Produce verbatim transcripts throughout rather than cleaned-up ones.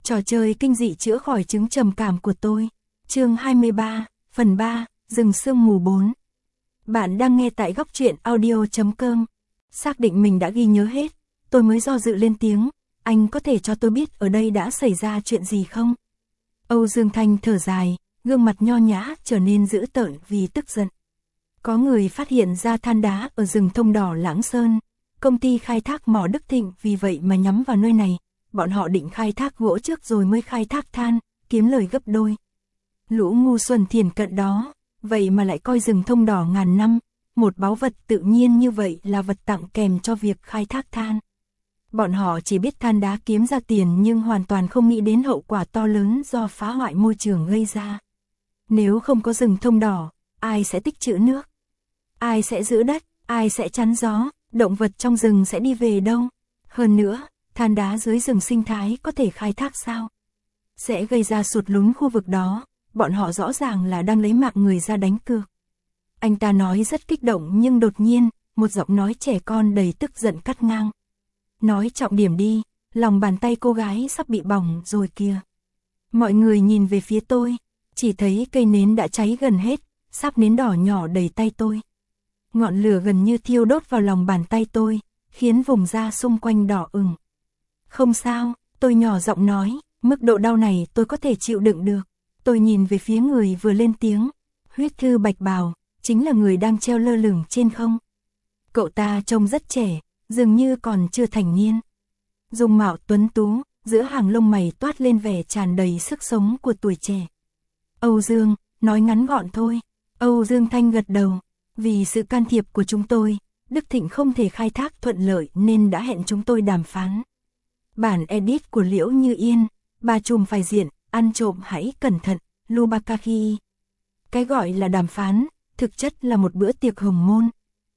Trò chơi kinh dị chữa khỏi chứng trầm cảm của tôi. Chương hai mươi ba, phần ba, rừng sương mù bốn. Bạn đang nghe tại góc truyện audio chấm com. Xác định mình đã ghi nhớ hết, tôi mới do dự lên tiếng, anh có thể cho tôi biết ở đây đã xảy ra chuyện gì không? Âu Dương Thanh thở dài, gương mặt nho nhã trở nên dữ tợn vì tức giận. Có người phát hiện ra than đá ở rừng thông đỏ Lãng Sơn. Công ty khai thác mỏ Đức Thịnh vì vậy mà nhắm vào nơi này. Bọn họ định khai thác gỗ trước rồi mới khai thác than, kiếm lời gấp đôi. Lũ ngu xuẩn thiền cận đó, vậy mà lại coi rừng thông đỏ ngàn năm, một báu vật tự nhiên như vậy là vật tặng kèm cho việc khai thác than. Bọn họ chỉ biết than đá kiếm ra tiền nhưng hoàn toàn không nghĩ đến hậu quả to lớn do phá hoại môi trường gây ra. Nếu không có rừng thông đỏ, ai sẽ tích trữ nước? Ai sẽ giữ đất? Ai sẽ chắn gió? Động vật trong rừng sẽ đi về đâu? Hơn nữa, than đá dưới rừng sinh thái có thể khai thác sao? Sẽ gây ra sụt lún khu vực đó, bọn họ rõ ràng là đang lấy mạng người ra đánh cược. Anh ta nói rất kích động nhưng đột nhiên, một giọng nói trẻ con đầy tức giận cắt ngang. Nói trọng điểm đi, lòng bàn tay cô gái sắp bị bỏng rồi kìa. Mọi người nhìn về phía tôi, chỉ thấy cây nến đã cháy gần hết, sáp nến đỏ nhỏ đầy tay tôi. Ngọn lửa gần như thiêu đốt vào lòng bàn tay tôi, khiến vùng da xung quanh đỏ ửng. Không sao, tôi nhỏ giọng nói, mức độ đau này tôi có thể chịu đựng được. Tôi nhìn về phía người vừa lên tiếng, huyết thư bạch bào, chính là người đang treo lơ lửng trên không. Cậu ta trông rất trẻ, dường như còn chưa thành niên. Dung mạo tuấn tú, giữa hàng lông mày toát lên vẻ tràn đầy sức sống của tuổi trẻ. Âu Dương, nói ngắn gọn thôi. Âu Dương Thanh gật đầu. Vì sự can thiệp của chúng tôi, Đức Thịnh không thể khai thác thuận lợi nên đã hẹn chúng tôi đàm phán. Bản edit của Liễu Như Yên, bà trùm phải diện, ăn trộm hãy cẩn thận, Lubakahi. Cái gọi là đàm phán, thực chất là một bữa tiệc hồng môn.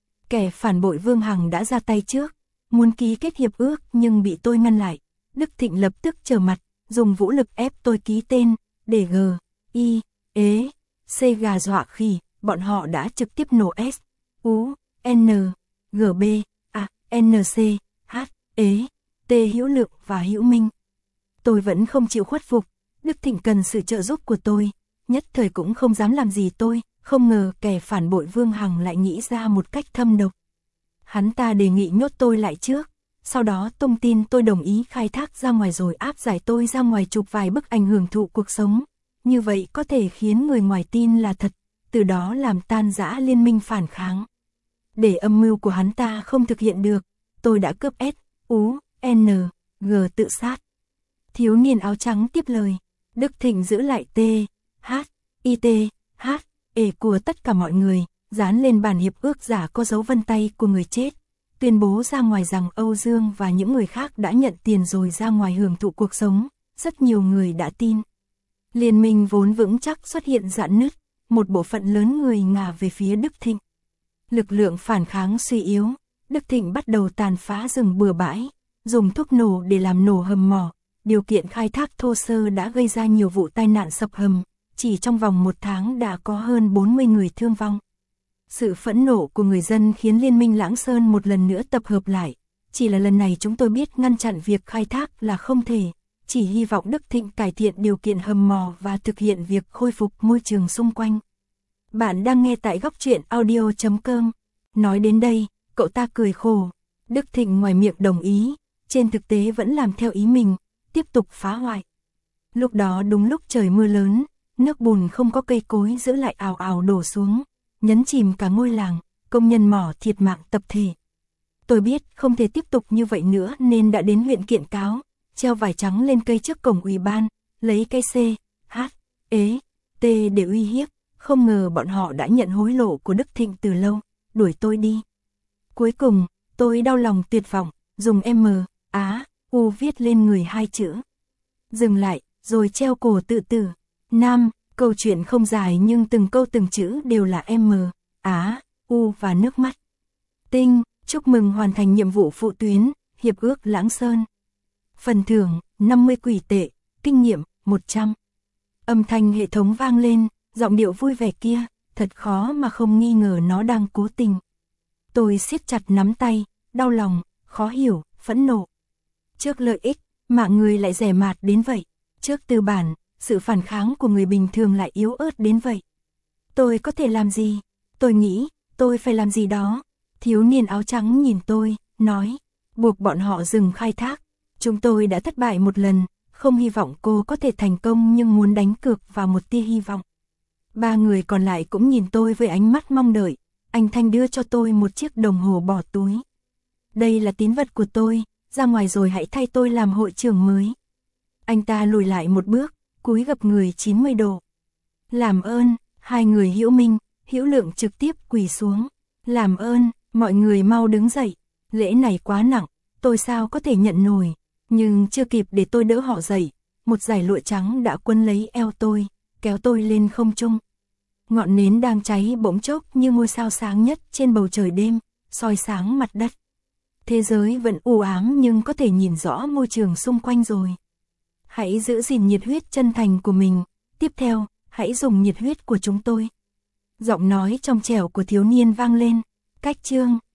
Kẻ phản bội Vương Hằng đã ra tay trước, muốn ký kết hiệp ước nhưng bị tôi ngăn lại. Đức Thịnh lập tức trở mặt, dùng vũ lực ép tôi ký tên, để G, I, ế, C gà dọa khỉ. Bọn họ đã trực tiếp nổ S, U, N, G B, A, N C, H, ế, T Hữu Lượng và Hữu Minh. Tôi vẫn không chịu khuất phục, Đức Thịnh cần sự trợ giúp của tôi, nhất thời cũng không dám làm gì tôi, không ngờ kẻ phản bội Vương Hằng lại nghĩ ra một cách thâm độc. Hắn ta đề nghị nhốt tôi lại trước, sau đó tung tin tôi đồng ý khai thác ra ngoài rồi áp giải tôi ra ngoài chụp vài bức ảnh hưởng thụ cuộc sống, như vậy có thể khiến người ngoài tin là thật. Từ đó làm tan rã liên minh phản kháng. Để âm mưu của hắn ta không thực hiện được, tôi đã cướp S, U, N, G tự sát. Thiếu niên áo trắng tiếp lời, Đức Thịnh giữ lại T, H, I T, H, E của tất cả mọi người, dán lên bản hiệp ước giả có dấu vân tay của người chết, tuyên bố ra ngoài rằng Âu Dương và những người khác đã nhận tiền rồi ra ngoài hưởng thụ cuộc sống, rất nhiều người đã tin. Liên minh vốn vững chắc xuất hiện rạn nứt. Một bộ phận lớn người ngả về phía Đức Thịnh. Lực lượng phản kháng suy yếu, Đức Thịnh bắt đầu tàn phá rừng bừa bãi, dùng thuốc nổ để làm nổ hầm mỏ, điều kiện khai thác thô sơ đã gây ra nhiều vụ tai nạn sập hầm, chỉ trong vòng một tháng đã có hơn bốn mươi người thương vong. Sự phẫn nộ của người dân khiến Liên minh Lãng Sơn một lần nữa tập hợp lại, chỉ là lần này chúng tôi biết ngăn chặn việc khai thác là không thể. Chỉ hy vọng Đức Thịnh cải thiện điều kiện hầm mỏ và thực hiện việc khôi phục môi trường xung quanh. Bạn đang nghe tại góc truyện audio chấm com. Nói đến đây, cậu ta cười khổ. Đức Thịnh ngoài miệng đồng ý, trên thực tế vẫn làm theo ý mình, tiếp tục phá hoại. Lúc đó đúng lúc trời mưa lớn, nước bùn không có cây cối giữ lại ào ào đổ xuống, nhấn chìm cả ngôi làng, công nhân mỏ thiệt mạng tập thể. Tôi biết không thể tiếp tục như vậy nữa nên đã đến huyện kiện cáo. Treo vải trắng lên cây trước cổng ủy ban, lấy cây C, H, ế, T để uy hiếp, không ngờ bọn họ đã nhận hối lộ của Đức Thịnh từ lâu, đuổi tôi đi. Cuối cùng, tôi đau lòng tuyệt vọng, dùng M, Á, U viết lên người hai chữ. Dừng lại, rồi treo cổ tự tử. Nam, câu chuyện không dài nhưng từng câu từng chữ đều là M, Á, U và nước mắt. Tinh, chúc mừng hoàn thành nhiệm vụ phụ tuyến, hiệp ước Lãng Sơn. Phần thưởng, năm mươi quỷ tệ, kinh nghiệm, một trăm. Âm thanh hệ thống vang lên, giọng điệu vui vẻ kia, thật khó mà không nghi ngờ nó đang cố tình. Tôi siết chặt nắm tay, đau lòng, khó hiểu, phẫn nộ. Trước lợi ích, mạng người lại rẻ mạt đến vậy, Trước tư bản, sự phản kháng của người bình thường lại yếu ớt đến vậy. Tôi có thể làm gì? Tôi nghĩ, tôi phải làm gì đó. Thiếu niên áo trắng nhìn tôi, nói, buộc bọn họ dừng khai thác. Chúng tôi đã thất bại một lần, không hy vọng cô có thể thành công nhưng muốn đánh cược vào một tia hy vọng. Ba người còn lại cũng nhìn tôi với ánh mắt mong đợi. Anh Thanh đưa cho tôi một chiếc đồng hồ bỏ túi. Đây là tín vật của tôi, ra ngoài rồi hãy thay tôi làm hội trưởng mới. Anh ta lùi lại một bước, cúi gập người chín mươi độ. Làm ơn, hai người Hữu Minh, Hữu Lượng trực tiếp quỳ xuống. Làm ơn, mọi người mau đứng dậy. Lễ này quá nặng, tôi sao có thể nhận nổi. Nhưng chưa kịp để tôi đỡ họ dậy, một dải lụa trắng đã quấn lấy eo tôi, kéo tôi lên không trung. Ngọn nến đang cháy bỗng chốc như ngôi sao sáng nhất trên bầu trời đêm, soi sáng mặt đất. Thế giới vẫn u ám nhưng có thể nhìn rõ môi trường xung quanh rồi. Hãy giữ gìn nhiệt huyết chân thành của mình, tiếp theo, hãy dùng nhiệt huyết của chúng tôi. Giọng nói trong trẻo của thiếu niên vang lên, cách chương.